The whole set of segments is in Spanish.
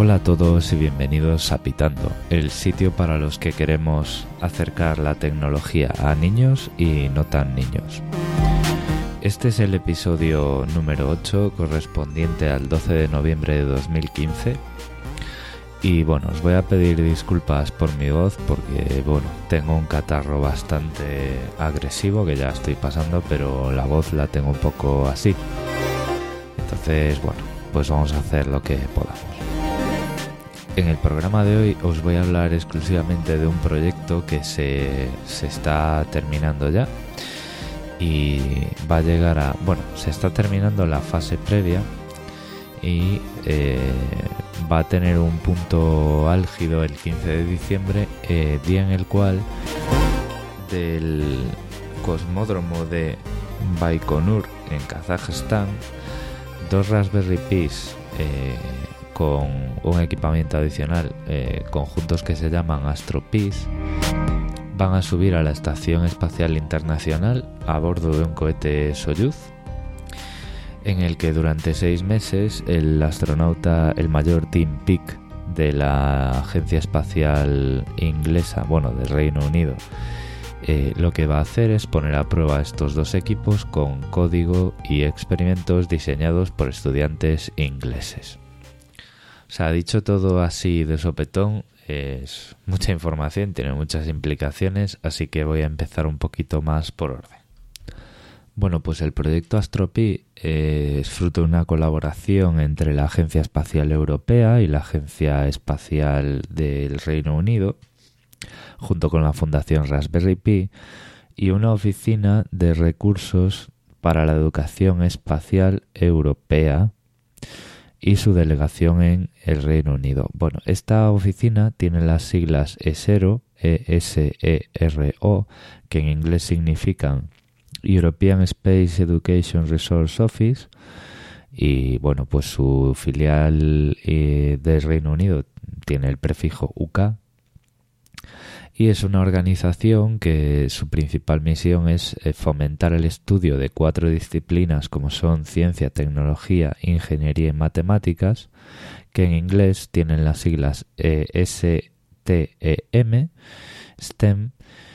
Hola a todos y bienvenidos a Pitando, el sitio para los que queremos acercar la tecnología a niños y no tan niños. Este es el episodio número 8 correspondiente al 12 de noviembre de 2015 y bueno, os voy a pedir disculpas por mi voz porque bueno, tengo un catarro bastante agresivo que ya estoy pasando, pero la voz la tengo un poco así. Entonces bueno, pues vamos a hacer lo que podamos. En el programa de hoy os voy a hablar exclusivamente de un proyecto que se está terminando ya y va a llegar a... Bueno, se está terminando la fase previa y va a tener un punto álgido el 15 de diciembre, día en el cual del cosmódromo de Baikonur en Kazajstán, 2 Raspberry Pis con un equipamiento adicional, conjuntos que se llaman AstroPis, van a subir a la Estación Espacial Internacional a bordo de un cohete Soyuz, en el que durante 6 meses el astronauta, el mayor Tim Peake de la Agencia Espacial Inglesa, bueno, del Reino Unido, lo que va a hacer es poner a prueba estos 2 equipos con código y experimentos diseñados por estudiantes ingleses. O sea, dicho todo así de sopetón, es mucha información, tiene muchas implicaciones, así que voy a empezar un poquito más por orden. Bueno, pues el proyecto AstroPi es fruto de una colaboración entre la Agencia Espacial Europea y la Agencia Espacial del Reino Unido, junto con la Fundación Raspberry Pi y una oficina de recursos para la educación espacial europea y su delegación en el Reino Unido. Bueno, esta oficina tiene las siglas ESERO, ESERO, que en inglés significan European Space Education Resource Office, y bueno, pues su filial del Reino Unido tiene el prefijo UK, y es una organización que su principal misión es fomentar el estudio de 4 disciplinas como son ciencia, tecnología, ingeniería y matemáticas, que en inglés tienen las siglas STEM, STEM.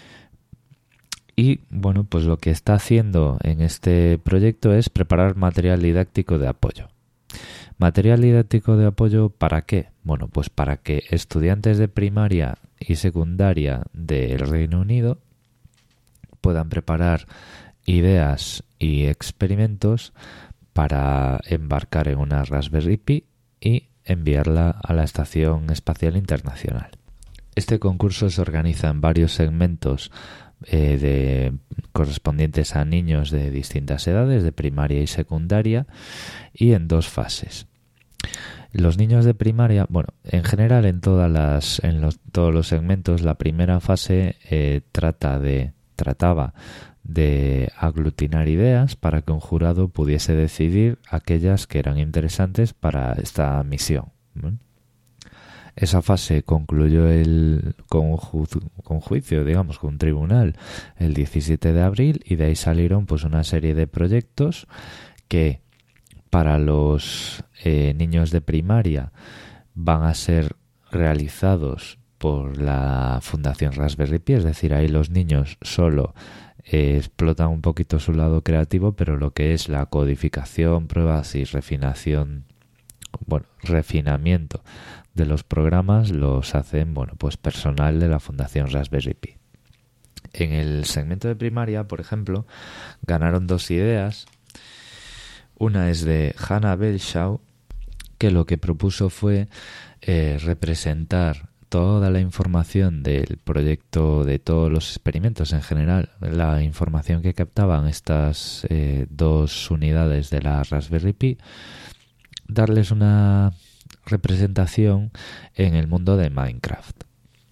Y bueno, pues lo que está haciendo en este proyecto es preparar material didáctico de apoyo. ¿Material didáctico de apoyo para qué? Bueno, pues para que estudiantes de primaria y secundaria del Reino Unido puedan preparar ideas y experimentos para embarcar en una Raspberry Pi y enviarla a la Estación Espacial Internacional. Este concurso se organiza en varios segmentos correspondientes a niños de distintas edades, de primaria y secundaria, y en 2 fases. Los niños de primaria, bueno, en general en todos los segmentos, la primera fase trataba de aglutinar ideas para que un jurado pudiese decidir aquellas que eran interesantes para esta misión. Esa fase concluyó con juicio, digamos, con un tribunal, el 17 de abril, y de ahí salieron pues una serie de proyectos que para los niños de primaria van a ser realizados por la Fundación Raspberry Pi, es decir, ahí los niños solo explotan un poquito su lado creativo, pero lo que es la codificación, pruebas y refinamiento de los programas los hacen, bueno, pues personal de la Fundación Raspberry Pi. En el segmento de primaria, por ejemplo, ganaron 2 ideas. Una es de Hannah Belshaw, que lo que propuso fue representar toda la información del proyecto, de todos los experimentos en general, la información que captaban estas 2 unidades de la Raspberry Pi, darles una representación en el mundo de Minecraft.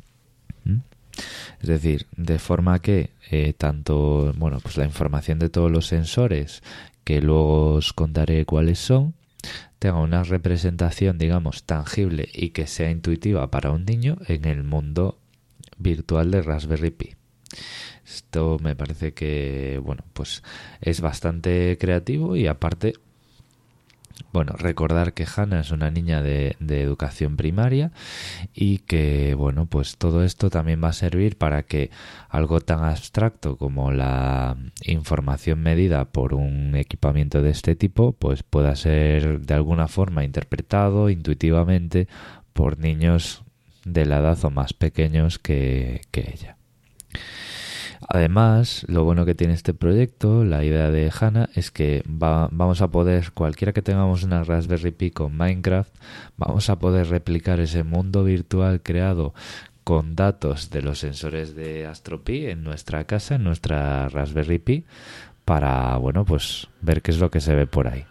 Es decir, de forma que tanto, bueno, pues la información de todos los sensores, que luego os contaré cuáles son, tenga una representación, digamos, tangible y que sea intuitiva para un niño en el mundo virtual de Raspberry Pi. Esto me parece que, bueno, pues es bastante creativo y aparte Bueno, recordar que Hannah es una niña de educación primaria y que, bueno, pues todo esto también va a servir para que algo tan abstracto como la información medida por un equipamiento de este tipo, pues pueda ser de alguna forma interpretado intuitivamente por niños de la edad o más pequeños que ella. Además, lo bueno que tiene este proyecto, la idea de Hannah, es que vamos a poder, cualquiera que tengamos una Raspberry Pi con Minecraft, vamos a poder replicar ese mundo virtual creado con datos de los sensores de Astro Pi en nuestra casa, en nuestra Raspberry Pi, para, bueno, pues ver qué es lo que se ve por ahí.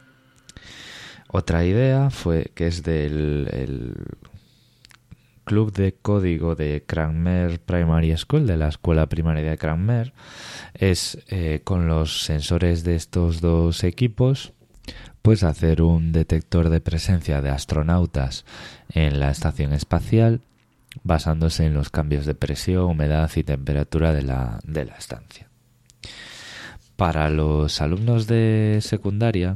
Otra idea fue que es del Club de Código de Cranmer Primary School, de la escuela primaria de Cranmer, es con los sensores de estos dos equipos, pues hacer un detector de presencia de astronautas en la estación espacial, basándose en los cambios de presión, humedad y temperatura de la estancia. Para los alumnos de secundaria,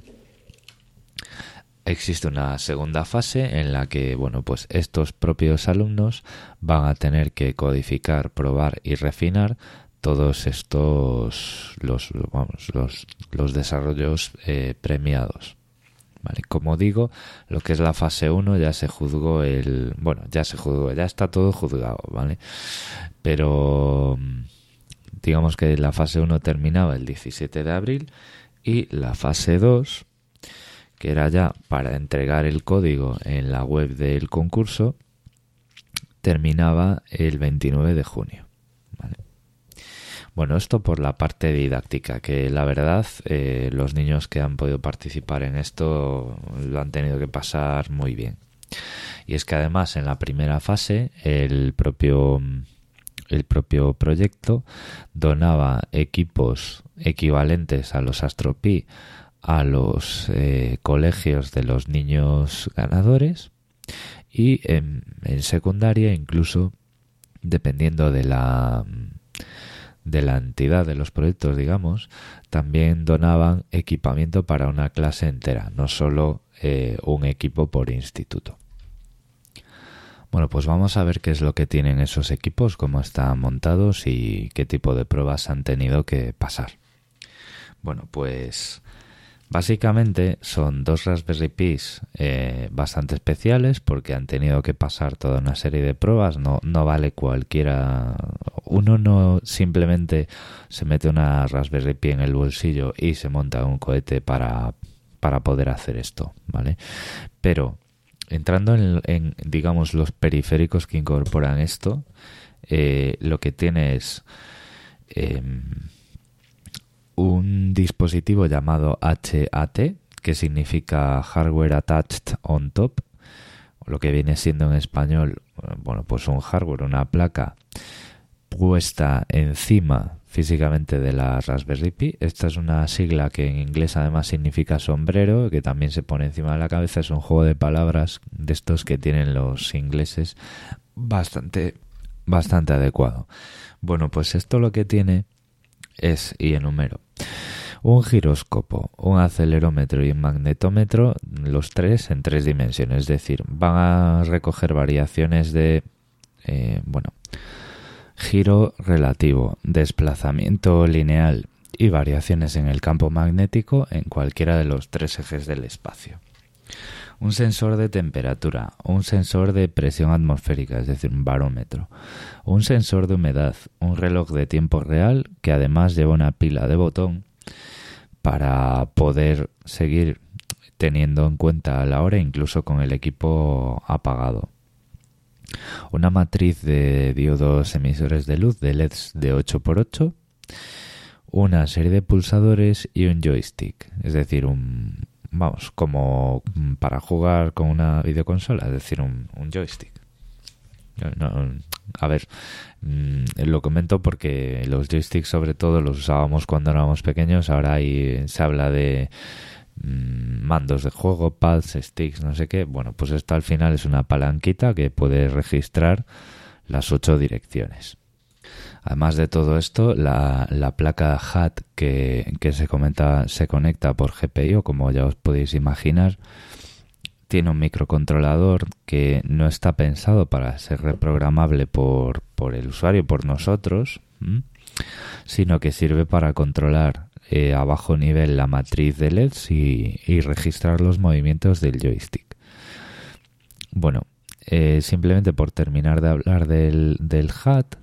existe una segunda fase en la que, bueno, pues estos propios alumnos van a tener que codificar, probar y refinar todos estos los desarrollos premiados. Vale, como digo, lo que es la fase 1 ya se juzgó ya está todo juzgado, ¿vale? Pero digamos que la fase 1 terminaba el 17 de abril y la fase 2, que era ya para entregar el código en la web del concurso, terminaba el 29 de junio. ¿Vale? Bueno, esto por la parte didáctica, que la verdad los niños que han podido participar en esto lo han tenido que pasar muy bien. Y es que además en la primera fase el propio proyecto donaba equipos equivalentes a los Astro Pi a los colegios de los niños ganadores, y en secundaria, incluso dependiendo de la entidad de los proyectos, digamos, también donaban equipamiento para una clase entera, no solo un equipo por instituto. Bueno, pues vamos a ver qué es lo que tienen esos equipos, cómo están montados y qué tipo de pruebas han tenido que pasar. Bueno, pues básicamente son dos Raspberry Pis bastante especiales porque han tenido que pasar toda una serie de pruebas. No vale cualquiera. Uno no simplemente se mete una Raspberry Pi en el bolsillo y se monta un cohete para poder hacer esto, ¿vale? Pero entrando en digamos, los periféricos que incorporan esto, lo que tiene es un dispositivo llamado HAT, que significa Hardware Attached on Top, lo que viene siendo en español, bueno, pues un hardware, una placa puesta encima físicamente de la Raspberry Pi. Esta es una sigla que en inglés además significa sombrero, que también se pone encima de la cabeza. Es un juego de palabras de estos que tienen los ingleses bastante adecuado. Bueno, pues esto lo que tiene es, y enumero, un giroscopo, un acelerómetro y un magnetómetro, los tres en 3 dimensiones, es decir, van a recoger variaciones de giro relativo, desplazamiento lineal y variaciones en el campo magnético en cualquiera de los 3 ejes del espacio. Un sensor de temperatura, un sensor de presión atmosférica, es decir, un barómetro, un sensor de humedad, un reloj de tiempo real que además lleva una pila de botón para poder seguir teniendo en cuenta la hora incluso con el equipo apagado. Una matriz de diodos emisores de luz de LEDs de 8x8, una serie de pulsadores y un joystick, es decir, como para jugar con una videoconsola, es decir, un joystick. A ver, lo comento porque los joysticks sobre todo los usábamos cuando éramos pequeños. Ahora se habla de mandos de juego, pads, sticks, no sé qué. Bueno, pues esto al final es una palanquita que puede registrar las 8 direcciones. Además de todo esto, la placa HAT que se conecta por GPIO, como ya os podéis imaginar, tiene un microcontrolador que no está pensado para ser reprogramable por el usuario, por nosotros, sino que sirve para controlar a bajo nivel la matriz de LEDs y registrar los movimientos del joystick. Bueno, simplemente por terminar de hablar del HAT,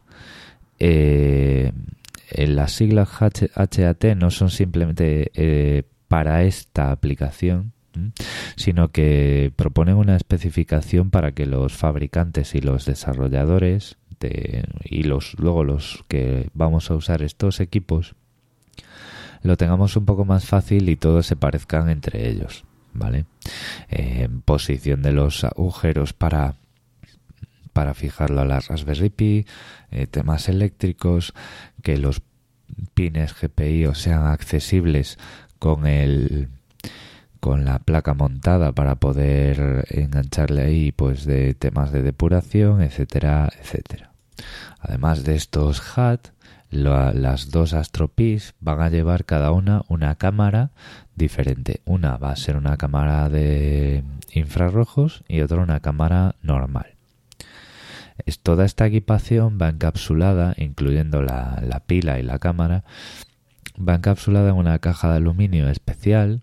las siglas HAT no son simplemente para esta aplicación, sino que proponen una especificación para que los fabricantes y los desarrolladores y luego los que vamos a usar estos equipos lo tengamos un poco más fácil y todos se parezcan entre ellos, ¿vale? Posición de los agujeros para fijarlo a la Raspberry Pi, temas eléctricos, que los pines GPIO sean accesibles con la placa montada para poder engancharle ahí pues de temas de depuración, etcétera, etcétera. Además de estos HAT, las dos Astro Pis van a llevar cada una cámara diferente. Una va a ser una cámara de infrarrojos y otra una cámara normal. Toda esta equipación va encapsulada, incluyendo la pila y la cámara, va encapsulada en una caja de aluminio especial,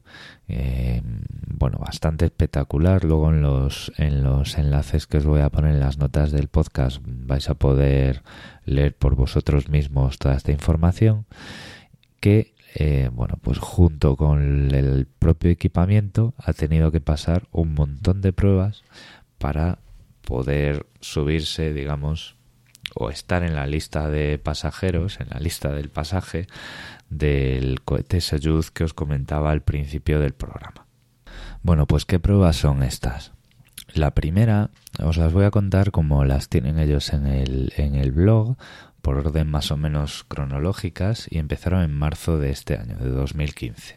bastante espectacular. Luego en los enlaces que os voy a poner en las notas del podcast vais a poder leer por vosotros mismos toda esta información que, pues junto con el propio equipamiento ha tenido que pasar un montón de pruebas para poder subirse, digamos, o estar en la lista de pasajeros, en la lista del pasaje del cohete Soyuz que os comentaba al principio del programa. Bueno, pues ¿qué pruebas son estas? La primera os las voy a contar como las tienen ellos en el blog, por orden más o menos cronológicas, y empezaron en marzo de este año, de 2015.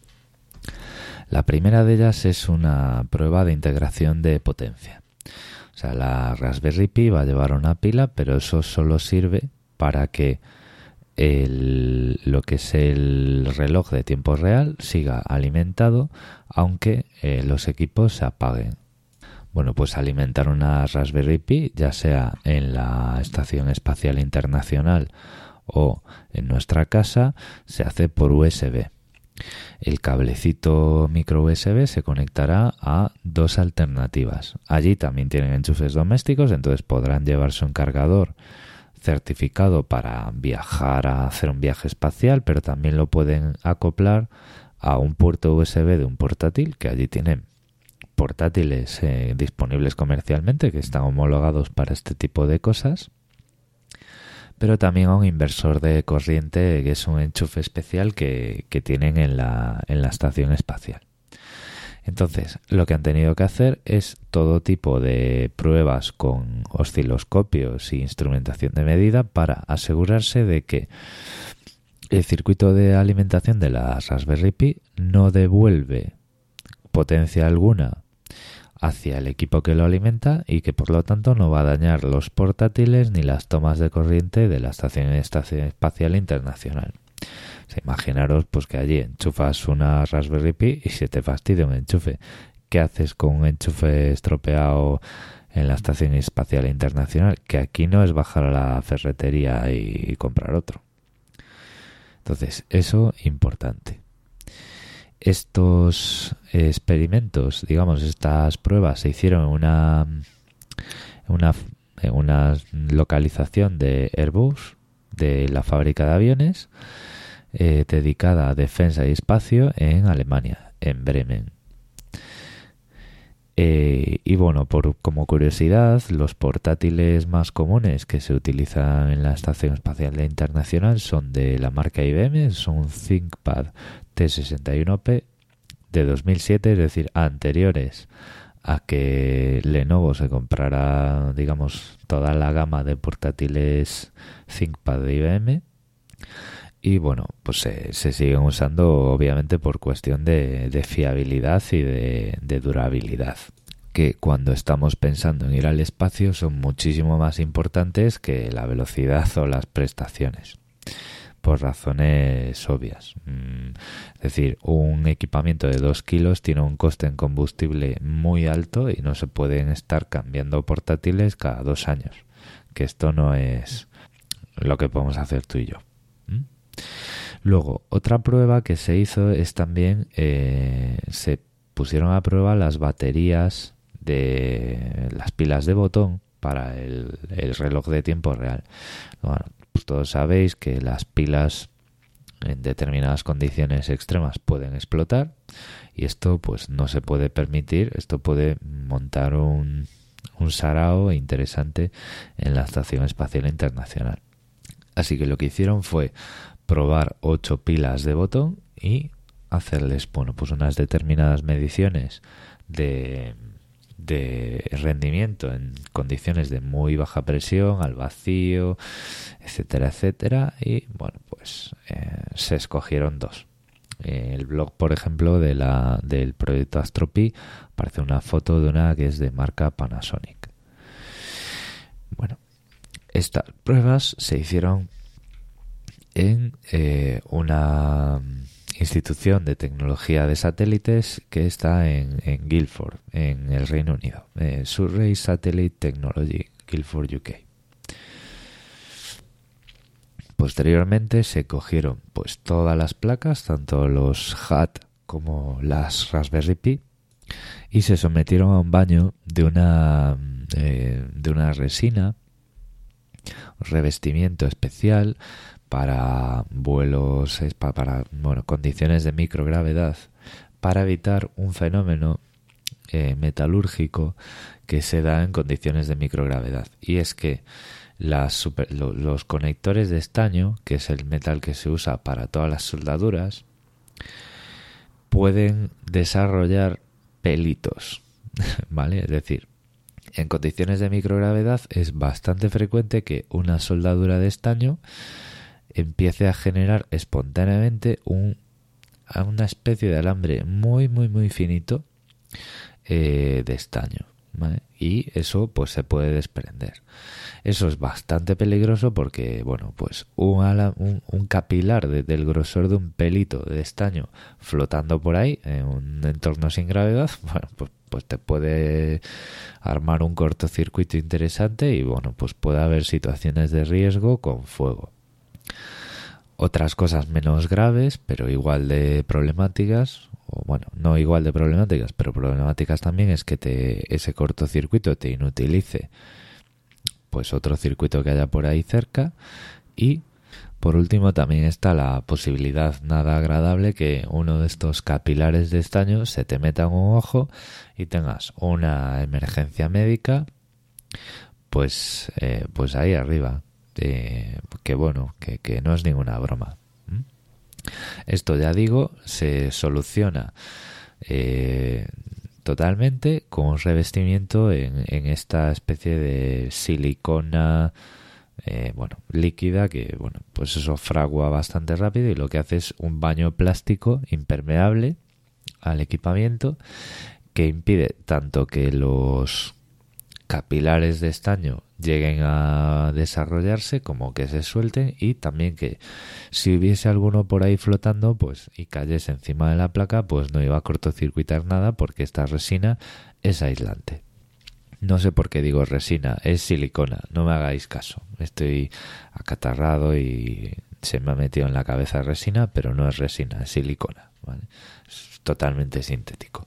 La primera de ellas es una prueba de integración de potencia. O sea, la Raspberry Pi va a llevar una pila, pero eso solo sirve para que lo que es el reloj de tiempo real siga alimentado, aunque los equipos se apaguen. Bueno, pues alimentar una Raspberry Pi, ya sea en la Estación Espacial Internacional o en nuestra casa, se hace por USB. El cablecito micro USB se conectará a dos alternativas. Allí también tienen enchufes domésticos, entonces podrán llevarse un cargador certificado para viajar, a hacer un viaje espacial, pero también lo pueden acoplar a un puerto USB de un portátil, que allí tienen portátiles disponibles comercialmente que están homologados para este tipo de cosas, pero también a un inversor de corriente, que es un enchufe especial que tienen en la estación espacial. Entonces, lo que han tenido que hacer es todo tipo de pruebas con osciloscopios e instrumentación de medida para asegurarse de que el circuito de alimentación de la Raspberry Pi no devuelve potencia alguna hacia el equipo que lo alimenta y que por lo tanto no va a dañar los portátiles ni las tomas de corriente de la Estación Espacial Internacional. O sea, imaginaros pues que allí enchufas una Raspberry Pi y se te fastidia un enchufe. ¿Qué haces con un enchufe estropeado en la Estación Espacial Internacional? Que aquí no es bajar a la ferretería y comprar otro. Entonces, eso importante. Estos experimentos, digamos, estas pruebas se hicieron en una localización de Airbus, de la fábrica de aviones, dedicada a defensa y espacio en Alemania, en Bremen. Y bueno, como curiosidad, los portátiles más comunes que se utilizan en la Estación Espacial Internacional son de la marca IBM, son un ThinkPad T61P de 2007, es decir, anteriores a que Lenovo se comprara, digamos, toda la gama de portátiles ThinkPad de IBM. Y bueno, pues se siguen usando obviamente por cuestión de fiabilidad y de durabilidad. que cuando estamos pensando en ir al espacio son muchísimo más importantes que la velocidad o las prestaciones, por razones obvias. Es decir, un equipamiento de 2 kilos tiene un coste en combustible muy alto y no se pueden estar cambiando portátiles cada 2 años, que esto no es lo que podemos hacer tú y yo. Luego, otra prueba que se hizo es también se pusieron a prueba las baterías de las pilas de botón para el reloj de tiempo real. Bueno, pues todos sabéis que las pilas en determinadas condiciones extremas pueden explotar y esto pues no se puede permitir. Esto puede montar un sarao interesante en la Estación Espacial Internacional. Así que lo que hicieron fue probar 8 pilas de botón y hacerles, bueno, pues unas determinadas mediciones de rendimiento en condiciones de muy baja presión, al vacío, etcétera, etcétera, y bueno, pues se escogieron 2. El blog, por ejemplo, del proyecto Astropy aparece una foto de una que es de marca Panasonic. Bueno, estas pruebas se hicieron en una institución de tecnología de satélites que está en Guildford, en el Reino Unido. Surrey Satellite Technology, Guildford, UK. Posteriormente se cogieron pues todas las placas, tanto los HAT como las Raspberry Pi, y se sometieron a un baño de una resina, revestimiento especial para vuelos, para condiciones de microgravedad, para evitar un fenómeno metalúrgico que se da en condiciones de microgravedad. Y es que los conectores de estaño, que es el metal que se usa para todas las soldaduras, pueden desarrollar pelitos, ¿vale? Es decir, en condiciones de microgravedad es bastante frecuente que una soldadura de estaño empiece a generar espontáneamente una especie de alambre muy, muy, muy finito de estaño, ¿vale? Y eso pues se puede desprender. Eso es bastante peligroso porque, bueno, pues un capilar del grosor de un pelito de estaño flotando por ahí en un entorno sin gravedad, bueno, pues te puede armar un cortocircuito interesante y, bueno, pues puede haber situaciones de riesgo con fuego. Otras cosas menos graves, pero igual de problemáticas, o bueno, no igual de problemáticas, pero problemáticas también, es que ese cortocircuito te inutilice pues otro circuito que haya por ahí cerca. Y por último también está la posibilidad nada agradable que uno de estos capilares de estaño se te meta en un ojo y tengas una emergencia médica pues ahí arriba. Que bueno, que no es ninguna broma. Esto, ya digo, se soluciona totalmente con un revestimiento en esta especie de silicona líquida que, bueno, pues eso fragua bastante rápido y lo que hace es un baño plástico impermeable al equipamiento que impide tanto que los capilares de estaño lleguen a desarrollarse como que se suelten, y también que si hubiese alguno por ahí flotando pues y cayese encima de la placa pues no iba a cortocircuitar nada porque esta resina es aislante. No sé por qué digo resina, es silicona, no me hagáis caso, estoy acatarrado y se me ha metido en la cabeza resina, pero no es resina, es silicona, ¿vale? Es totalmente sintético.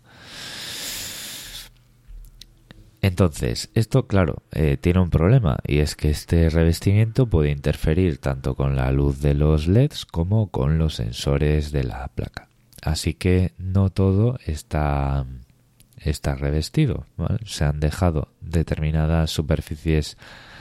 Entonces, esto, claro, tiene un problema, y es que este revestimiento puede interferir tanto con la luz de los LEDs como con los sensores de la placa. Así que no todo está revestido, ¿vale? Se han dejado determinadas superficies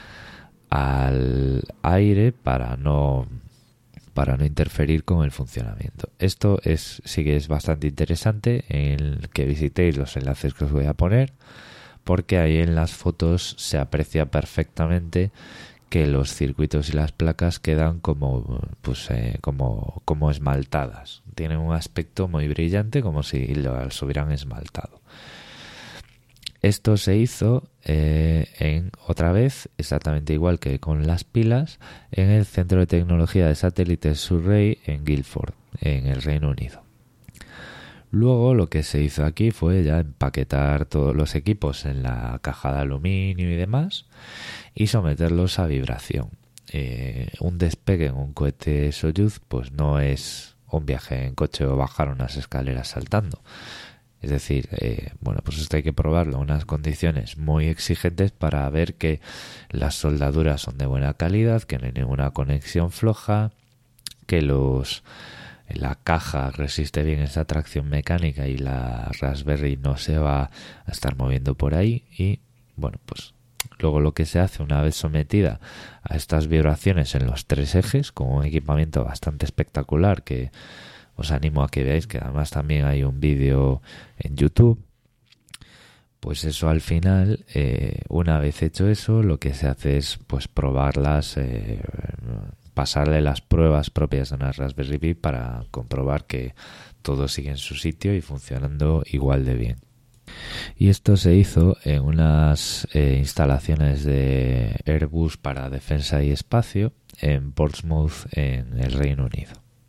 al aire para no interferir con el funcionamiento. Esto sí que es bastante interesante, en que visitéis los enlaces que os voy a poner, porque ahí en las fotos se aprecia perfectamente que los circuitos y las placas quedan como esmaltadas. Tienen un aspecto muy brillante, como si las hubieran esmaltado. Esto se hizo otra vez, exactamente igual que con las pilas, en el Centro de Tecnología de Satélites Surrey en Guildford, en el Reino Unido. Luego lo que se hizo aquí fue ya empaquetar todos los equipos en la caja de aluminio y demás y someterlos a vibración. Un despegue en un cohete Soyuz pues no es un viaje en coche o bajar unas escaleras saltando. Es decir, pues esto hay que probarlo en unas condiciones muy exigentes para ver que las soldaduras son de buena calidad, que no hay ninguna conexión floja, que la caja resiste bien esa tracción mecánica y la Raspberry no se va a estar moviendo por ahí. Y bueno, pues luego lo que se hace una vez sometida a estas vibraciones en los 3 ejes, con un equipamiento bastante espectacular que os animo a que veáis, que además también hay un vídeo en YouTube. Pues eso, al final, una vez hecho eso, lo que se hace es pues probarlas, pasarle las pruebas propias de una Raspberry Pi para comprobar que todo sigue en su sitio y funcionando igual de bien. Y esto se hizo en unas instalaciones de Airbus para defensa y espacio en Portsmouth, en el Reino Unido.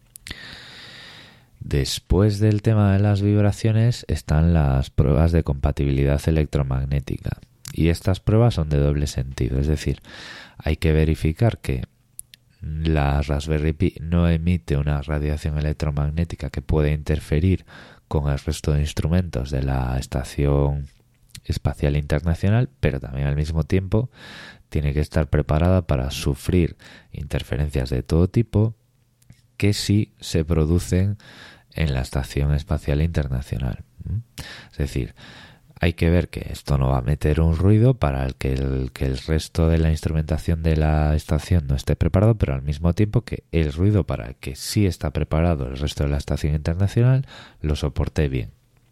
Después del tema de las vibraciones están las pruebas de compatibilidad electromagnética. Y estas pruebas son de doble sentido. Es decir, hay que verificar que la Raspberry Pi no emite una radiación electromagnética que pueda interferir con el resto de instrumentos de la Estación Espacial Internacional, pero también al mismo tiempo tiene que estar preparada para sufrir interferencias de todo tipo que sí se producen en la Estación Espacial Internacional. Es decir, hay que ver que esto no va a meter un ruido para que el resto de la instrumentación de la estación no esté preparado, pero al mismo tiempo que el ruido para el que sí está preparado el resto de la Estación Internacional lo soporte bien.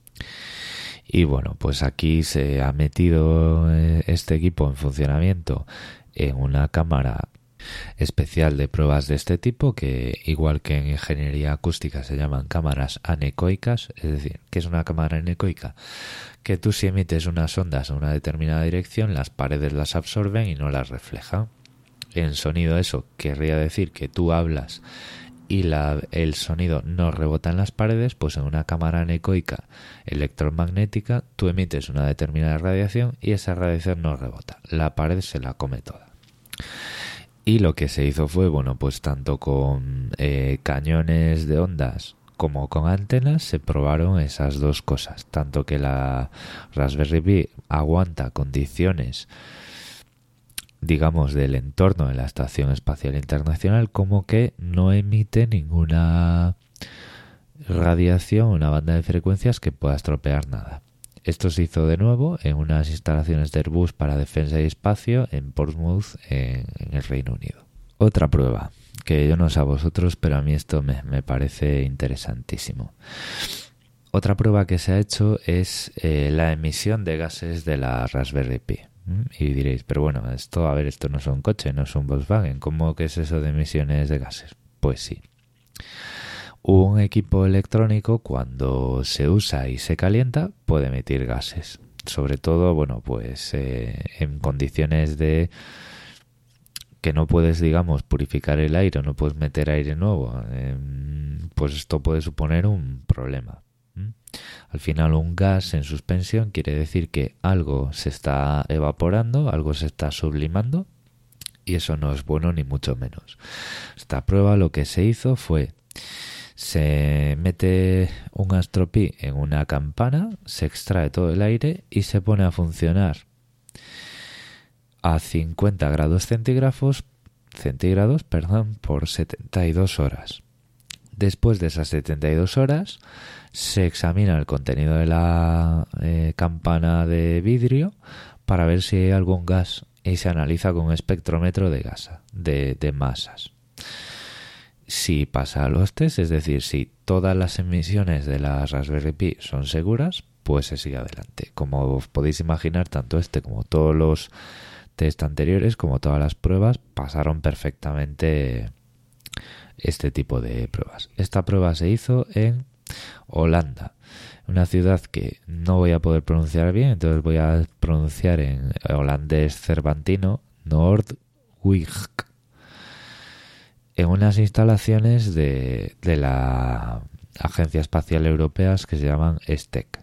Y bueno, pues aquí se ha metido este equipo en funcionamiento en una cámara especial de pruebas de este tipo, que igual que en ingeniería acústica se llaman cámaras anecoicas. Es decir, ¿qué es una cámara anecoica? Que tú, si emites unas ondas en una determinada dirección, las paredes las absorben y no las reflejan. En sonido, eso querría decir que tú hablas y el sonido no rebota en las paredes. Pues en una cámara anecoica electromagnética tú emites una determinada radiación y esa radiación no rebota, la pared se la come toda. Y lo que se hizo fue, pues tanto con cañones de ondas como con antenas se probaron esas dos cosas, tanto que la Raspberry Pi aguanta condiciones, digamos, del entorno de la Estación Espacial Internacional, como que no emite ninguna radiación, una banda de frecuencias que pueda estropear nada. Esto se hizo de nuevo en unas instalaciones de Airbus para defensa y espacio en Portsmouth, en el Reino Unido. Otra prueba, que yo no sé a vosotros, pero a mí esto me parece interesantísimo. Otra prueba que se ha hecho es la emisión de gases de la Raspberry Pi. Y diréis, pero bueno, esto no es un coche, no es un Volkswagen, ¿cómo que es eso de emisiones de gases? Pues sí. Un equipo electrónico, cuando se usa y se calienta, puede emitir gases. Sobre todo, en condiciones de que no puedes, digamos, purificar el aire, no puedes meter aire nuevo, pues esto puede suponer un problema. Al final, un gas en suspensión quiere decir que algo se está evaporando, algo se está sublimando, y eso no es bueno ni mucho menos. Esta prueba lo que se hizo fue: se mete un Astro Pi en una campana, se extrae todo el aire y se pone a funcionar a 50 grados centígrados por 72 horas. Después de esas 72 horas se examina el contenido de la campana de vidrio para ver si hay algún gas y se analiza con un espectrómetro de masas. Si pasa los test, es decir, si todas las emisiones de la Raspberry Pi son seguras, pues se sigue adelante. Como os podéis imaginar, tanto este como todos los test anteriores, como todas las pruebas, pasaron perfectamente este tipo de pruebas. Esta prueba se hizo en Holanda, una ciudad que no voy a poder pronunciar bien, entonces voy a pronunciar en holandés cervantino, Noordwijk, en unas instalaciones de la Agencia Espacial Europea que se llaman STEC.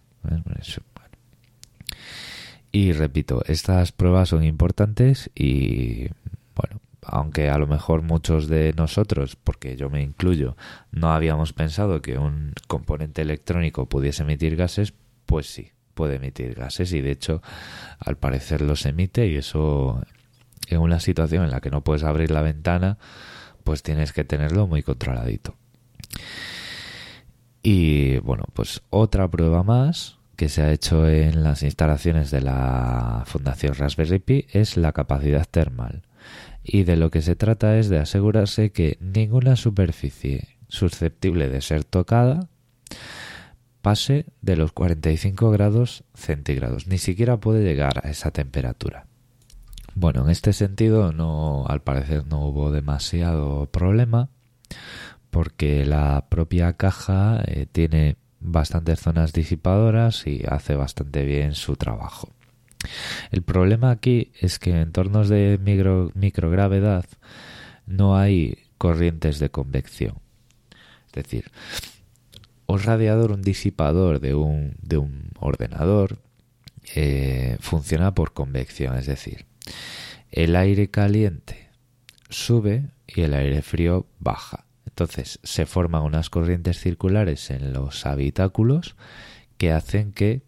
Y repito, estas pruebas son importantes y, bueno, aunque a lo mejor muchos de nosotros, porque yo me incluyo, no habíamos pensado que un componente electrónico pudiese emitir gases, pues sí, puede emitir gases y de hecho al parecer los emite, y eso en una situación en la que no puedes abrir la ventana, pues tienes que tenerlo muy controladito. Y bueno, pues otra prueba más que se ha hecho en las instalaciones de la Fundación Raspberry Pi es la capacidad termal. Y de lo que se trata es de asegurarse que ninguna superficie susceptible de ser tocada pase de los 45 grados centígrados. Ni siquiera puede llegar a esa temperatura. Bueno, en este sentido al parecer no hubo demasiado problema, porque la propia caja tiene bastantes zonas disipadoras y hace bastante bien su trabajo. El problema aquí es que en entornos de microgravedad no hay corrientes de convección. Es decir, un radiador, un disipador de un ordenador funciona por convección, es decir, el aire caliente sube y el aire frío baja. Entonces se forman unas corrientes circulares en los habitáculos que hacen que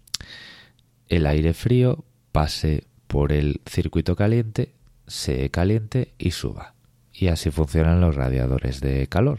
el aire frío pase por el circuito caliente, se caliente y suba. Y así funcionan los radiadores de calor.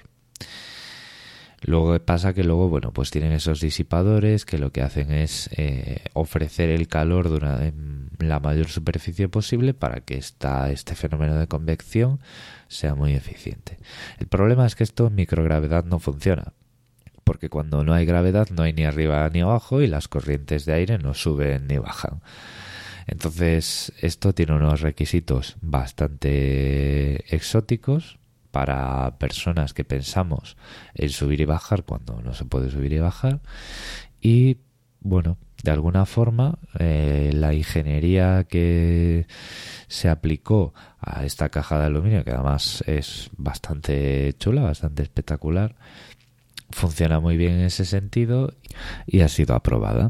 Luego pasa que bueno, pues tienen esos disipadores que lo que hacen es ofrecer el calor en la mayor superficie posible para que este fenómeno de convección sea muy eficiente. El problema es que esto en microgravedad no funciona, porque cuando no hay gravedad no hay ni arriba ni abajo y las corrientes de aire no suben ni bajan. Entonces esto tiene unos requisitos bastante exóticos para personas que pensamos en subir y bajar cuando no se puede subir y bajar. Y bueno, de alguna forma la ingeniería que se aplicó a esta caja de aluminio, que además es bastante chula, bastante espectacular, funciona muy bien en ese sentido y ha sido aprobada.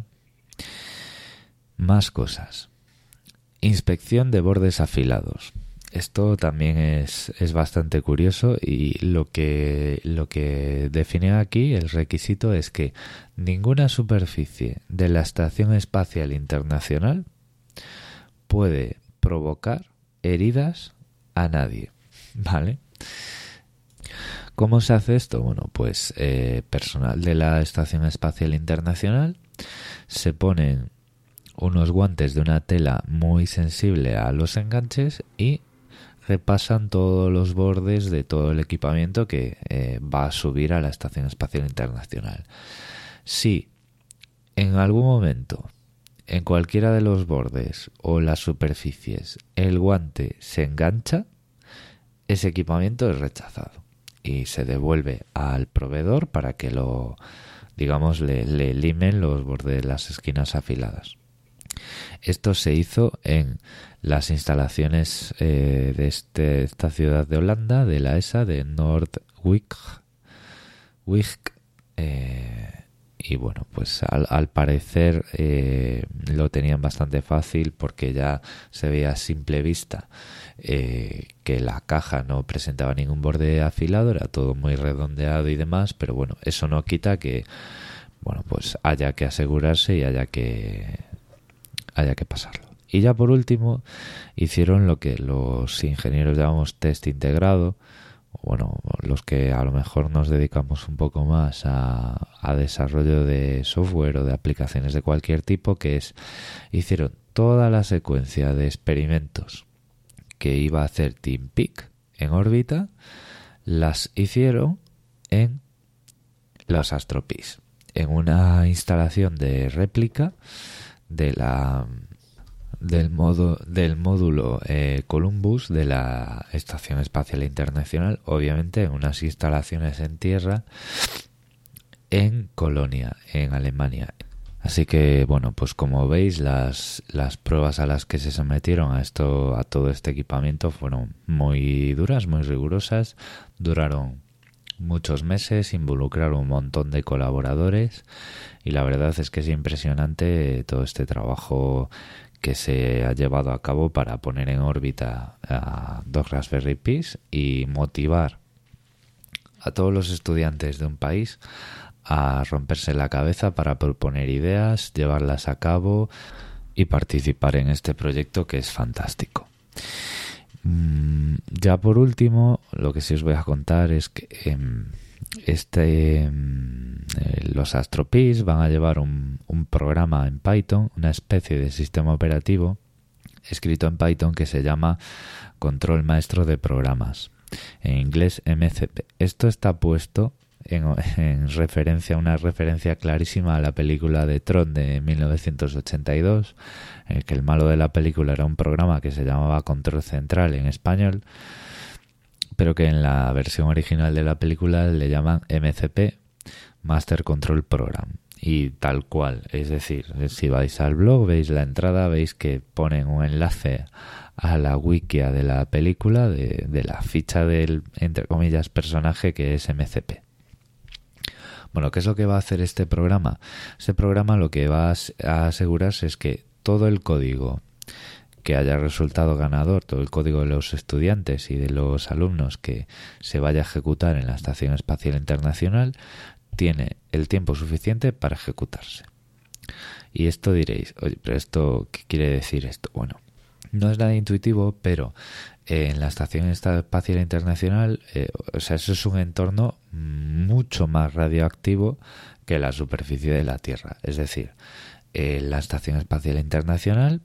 Más cosas. Inspección de bordes afilados. Esto también es bastante curioso, y lo que define aquí el requisito es que ninguna superficie de la Estación Espacial Internacional puede provocar heridas a nadie, ¿vale? ¿Cómo se hace esto? Bueno, pues personal de la Estación Espacial Internacional se ponen unos guantes de una tela muy sensible a los enganches y repasan todos los bordes de todo el equipamiento que va a subir a la Estación Espacial Internacional. Si en algún momento en cualquiera de los bordes o las superficies el guante se engancha, ese equipamiento es rechazado y se devuelve al proveedor para que le limen los bordes de las esquinas afiladas. Esto se hizo en las instalaciones de esta ciudad de Holanda, de la ESA, de Noordwijk. Y bueno, pues al parecer lo tenían bastante fácil, porque ya se veía a simple vista que la caja no presentaba ningún borde afilado, era todo muy redondeado y demás, pero bueno, eso no quita que, bueno, pues haya que asegurarse y haya que pasarlo. Y ya por último hicieron lo que los ingenieros llamamos test integrado. Bueno, los que a lo mejor nos dedicamos un poco más a desarrollo de software o de aplicaciones de cualquier tipo, que hicieron toda la secuencia de experimentos que iba a hacer Team Peak en órbita, las hicieron en los AstroPis, en una instalación de réplica del módulo Columbus de la Estación Espacial Internacional, obviamente en unas instalaciones en tierra en Colonia, en Alemania. Así que, bueno, pues como veis, las pruebas a las que se sometieron a todo este equipamiento fueron muy duras, muy rigurosas, duraron muchos meses, involucraron un montón de colaboradores y la verdad es que es impresionante todo este trabajo que se ha llevado a cabo para poner en órbita a dos Raspberry Pis y motivar a todos los estudiantes de un país a romperse la cabeza para proponer ideas, llevarlas a cabo y participar en este proyecto que es fantástico. Ya por último, lo que sí os voy a contar es que los AstroPis van a llevar un programa en Python, una especie de sistema operativo escrito en Python que se llama Control Maestro de Programas, en inglés MCP. Esto está puesto en referencia, una referencia clarísima a la película de Tron de 1982, en el que el malo de la película era un programa que se llamaba Control Central en español, pero que en la versión original de la película le llaman MCP, Master Control Program, y tal cual. Es decir, si vais al blog, veis la entrada, veis que ponen un enlace a la wikia de la película, de la ficha del, entre comillas, personaje que es MCP. Bueno, ¿qué es lo que va a hacer este programa? Este programa lo que va a asegurarse es que todo el código que haya resultado ganador, todo el código de los estudiantes y de los alumnos que se vaya a ejecutar en la Estación Espacial Internacional, tiene el tiempo suficiente para ejecutarse. Y esto diréis, oye, pero ¿esto qué quiere decir esto? Bueno, no es nada intuitivo, pero en la Estación Espacial Internacional, eso es un entorno mucho más radioactivo que la superficie de la Tierra. Es decir, la Estación Espacial Internacional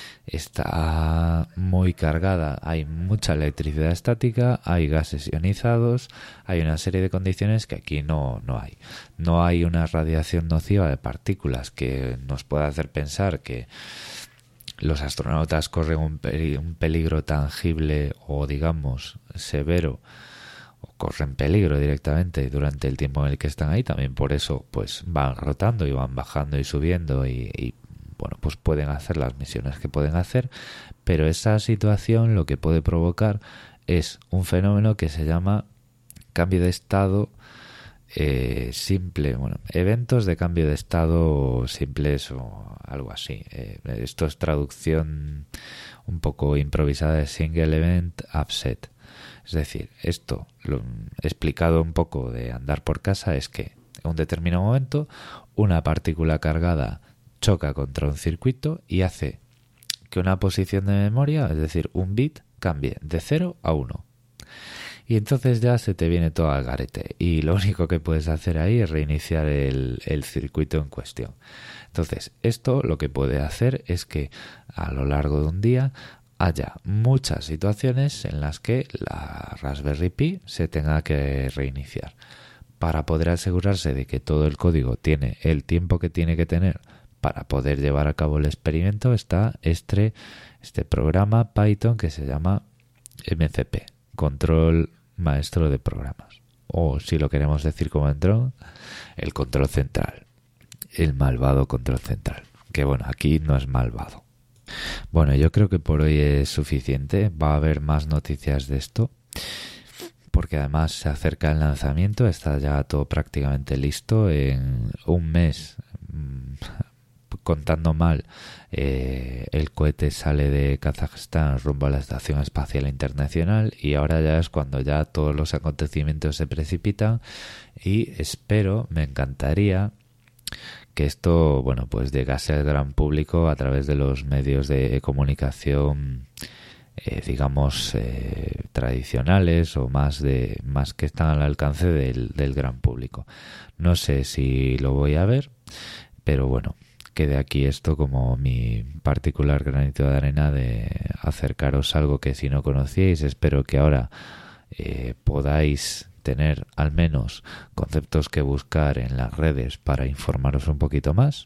está muy cargada, hay mucha electricidad estática, hay gases ionizados, hay una serie de condiciones que aquí no hay. No hay una radiación nociva de partículas que nos pueda hacer pensar que los astronautas corren un peligro tangible o, digamos, severo, o corren peligro directamente durante el tiempo en el que están ahí. También por eso pues van rotando y van bajando y subiendo y bueno, pues pueden hacer las misiones que pueden hacer, pero esa situación lo que puede provocar es un fenómeno que se llama cambio de estado simple, bueno, eventos de cambio de estado simples o algo así. Esto es traducción un poco improvisada de Single Event Upset. Es decir, esto, explicado un poco de andar por casa, es que en un determinado momento una partícula cargada choca contra un circuito y hace que una posición de memoria, es decir, un bit, cambie de 0 a 1. Y entonces ya se te viene todo al garete y lo único que puedes hacer ahí es reiniciar el circuito en cuestión. Entonces, esto lo que puede hacer es que a lo largo de un día haya muchas situaciones en las que la Raspberry Pi se tenga que reiniciar. Para poder asegurarse de que todo el código tiene el tiempo que tiene que tener para poder llevar a cabo el experimento, está este programa Python que se llama MCP, Control Maestro de Programas. O, si lo queremos decir como en Tron, el control central. El malvado control central. Que bueno, aquí no es malvado. Bueno, yo creo que por hoy es suficiente. Va a haber más noticias de esto, porque además se acerca el lanzamiento. Está ya todo prácticamente listo. En un mes, contando mal, el cohete sale de Kazajstán rumbo a la Estación Espacial Internacional y ahora ya es cuando ya todos los acontecimientos se precipitan y espero, me encantaría que esto, bueno, pues llegase al gran público a través de los medios de comunicación digamos tradicionales o más que están al alcance del gran público. No sé si lo voy a ver, pero bueno, quede aquí esto como mi particular granito de arena de acercaros a algo que si no conocíais, espero que ahora podáis tener al menos conceptos que buscar en las redes para informaros un poquito más.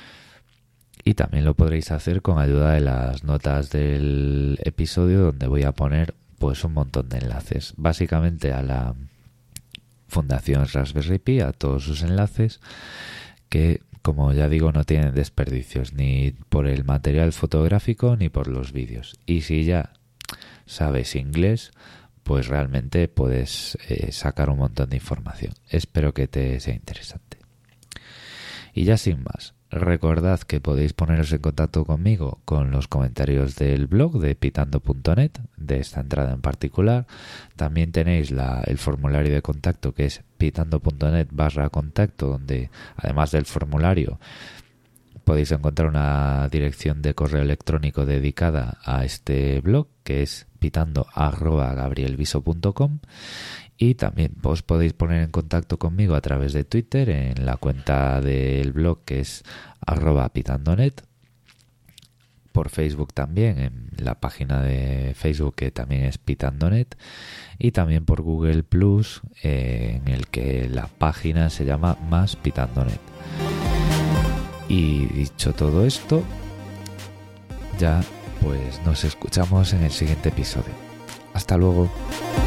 Y también lo podréis hacer con ayuda de las notas del episodio, donde voy a poner pues un montón de enlaces. Básicamente a Fundación Raspberry Pi, a todos sus enlaces, que como ya digo no tienen desperdicios ni por el material fotográfico ni por los vídeos. Y si ya sabes inglés, pues realmente puedes sacar un montón de información. Espero que te sea interesante. Y ya sin más, recordad que podéis poneros en contacto conmigo con los comentarios del blog de pitando.net, de esta entrada en particular. También tenéis el formulario de contacto, que es pitando.net/contacto, donde además del formulario podéis encontrar una dirección de correo electrónico dedicada a este blog, que es pitando@gabrielviso.com. Y también os podéis poner en contacto conmigo a través de Twitter en la cuenta del blog, que es @pitandonet. Por Facebook también, en la página de Facebook, que también es Pitandonet. Y también por Google Plus, en el que la página se llama Más Pitandonet. Y dicho todo esto, ya pues nos escuchamos en el siguiente episodio. Hasta luego.